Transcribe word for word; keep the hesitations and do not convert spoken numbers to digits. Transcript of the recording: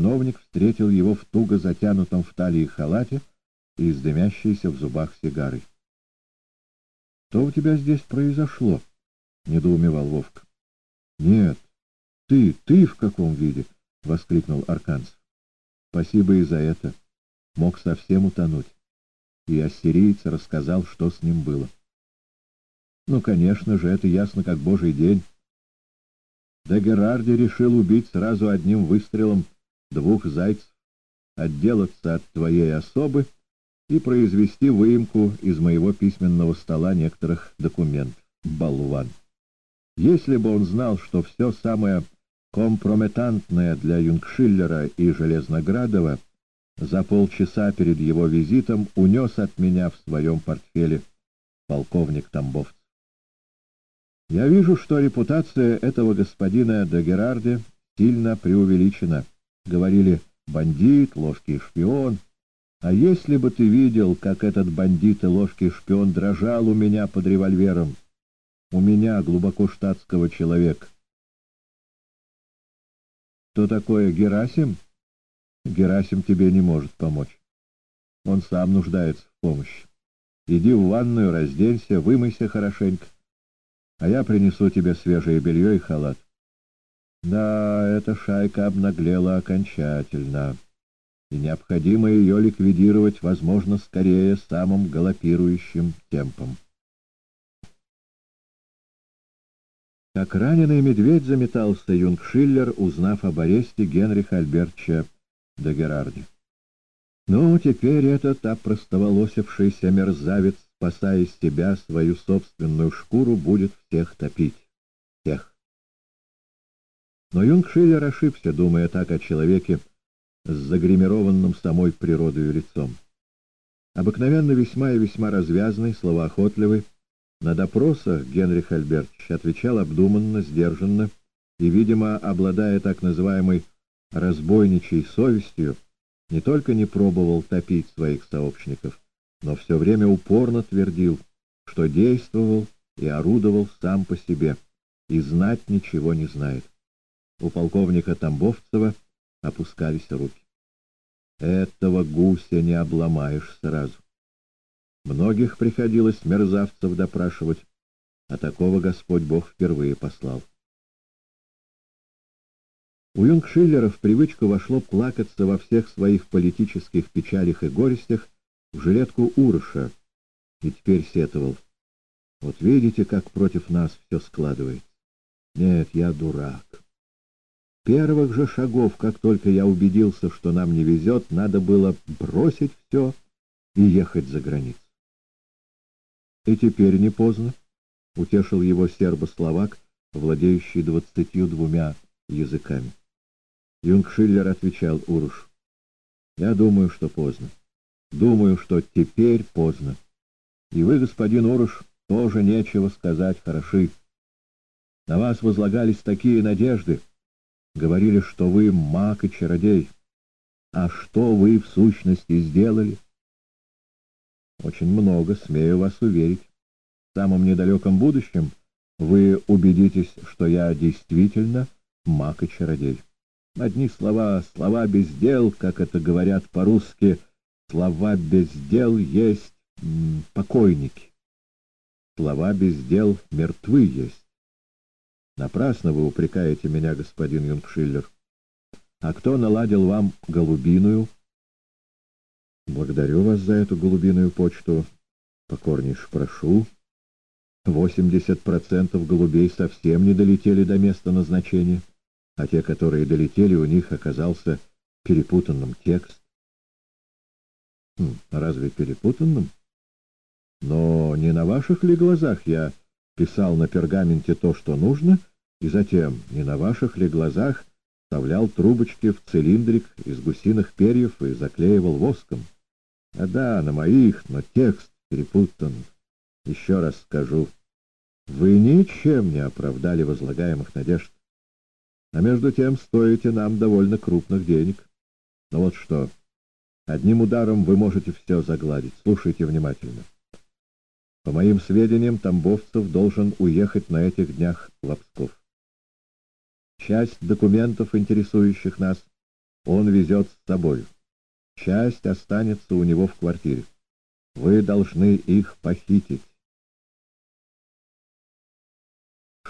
чиновник встретил его в туго затянутом в талии халате и с дымящейся в зубах сигарой. — Что у тебя здесь произошло? — недоумевал Вовка. — Нет, ты, ты в каком виде? — воскликнул Арканцев. — Спасибо и за это. Мог совсем утонуть. И ассириец рассказал, что с ним было. Ну, конечно же, это ясно как божий день. Да Герарди решил убить сразу одним выстрелом двух зайцев, отделаться от твоей особы и произвести выемку из моего письменного стола некоторых документов. Болван! Если бы он знал, что все самое компрометантное для Юнгшиллера и Железноградова за полчаса перед его визитом унес от меня в своем портфеле полковник Тамбовцев. Я вижу, что репутация этого господина де Герарди сильно преувеличена. Говорили: бандит, ложкий шпион. А если бы ты видел, как этот бандит и ложкий шпион дрожал у меня под револьвером, у меня, глубоко штатского человека. Кто такое Герасим? Герасим тебе не может помочь. Он сам нуждается в помощи. Иди в ванную, разденься, вымойся хорошенько, а я принесу тебе свежее белье и халат. Да, эта шайка обнаглела окончательно, и необходимо ее ликвидировать, возможно, скорее, самым галопирующим темпом. Как раненый медведь заметался Юнгшиллер, узнав об аресте Генриха Альбертовича де Герарди. Ну, теперь этот опростоволосившийся мерзавец, спасая себя, свою собственную шкуру, будет всех топить. Всех. Но Юнгшиллер ошибся, думая так о человеке с загримированным самой природой лицом. Обыкновенно весьма и весьма развязный, словоохотливый, на допросах Генрих Альбертович отвечал обдуманно, сдержанно и, видимо, обладая так называемой разбойничьей совестью, не только не пробовал топить своих сообщников, но все время упорно твердил, что действовал и орудовал сам по себе, и знать ничего не знает. У полковника Тамбовцева опускались руки. Этого гуся не обломаешь сразу. Многих приходилось мерзавцев допрашивать, а такого Господь Бог впервые послал. У Юнгшиллера в привычку вошло плакаться во всех своих политических печалях и горестях в жилетку Урыша, и теперь сетовал: вот видите, как против нас все складывается. Нет, я дурак. Первых же шагов, как только я убедился, что нам не везет, надо было бросить все и ехать за границу. И теперь не поздно, — утешил его сербо-словак, владеющий двадцатью двумя языками. Юнгшиллер отвечал Уруш: я думаю, что поздно. Думаю, что теперь поздно. И вы, господин Уруш, тоже нечего сказать, хороши. На вас возлагались такие надежды. Говорили, что вы маг и чародей. А что вы в сущности сделали? Очень много, смею вас уверить. В самом недалеком будущем вы убедитесь, что я действительно маг и чародей. Одни слова, слова без дел, как это говорят по-русски, слова без дел есть м, покойники. Слова без дел мертвы есть. Напрасно вы упрекаете меня, господин Юнгшиллер. А кто наладил вам голубиную? Благодарю вас за эту голубиную почту. Покорнейше прошу. Восемьдесят процентов голубей совсем не долетели до места назначения, а те, которые долетели, у них оказался перепутанным текст. Хм, разве перепутанным? Но не на ваших ли глазах я писал на пергаменте то, что нужно, и затем, не на ваших ли глазах, вставлял трубочки в цилиндрик из гусиных перьев и заклеивал воском? А да, на моих, но текст перепутан. Еще раз скажу, вы ничем не оправдали возлагаемых надежд. А между тем стоите нам довольно крупных денег. Но вот что, одним ударом вы можете все загладить. Слушайте внимательно. По моим сведениям, Тамбовцев должен уехать на этих днях в Псков. Часть документов, интересующих нас, он везет с собой. Часть останется у него в квартире. Вы должны их похитить.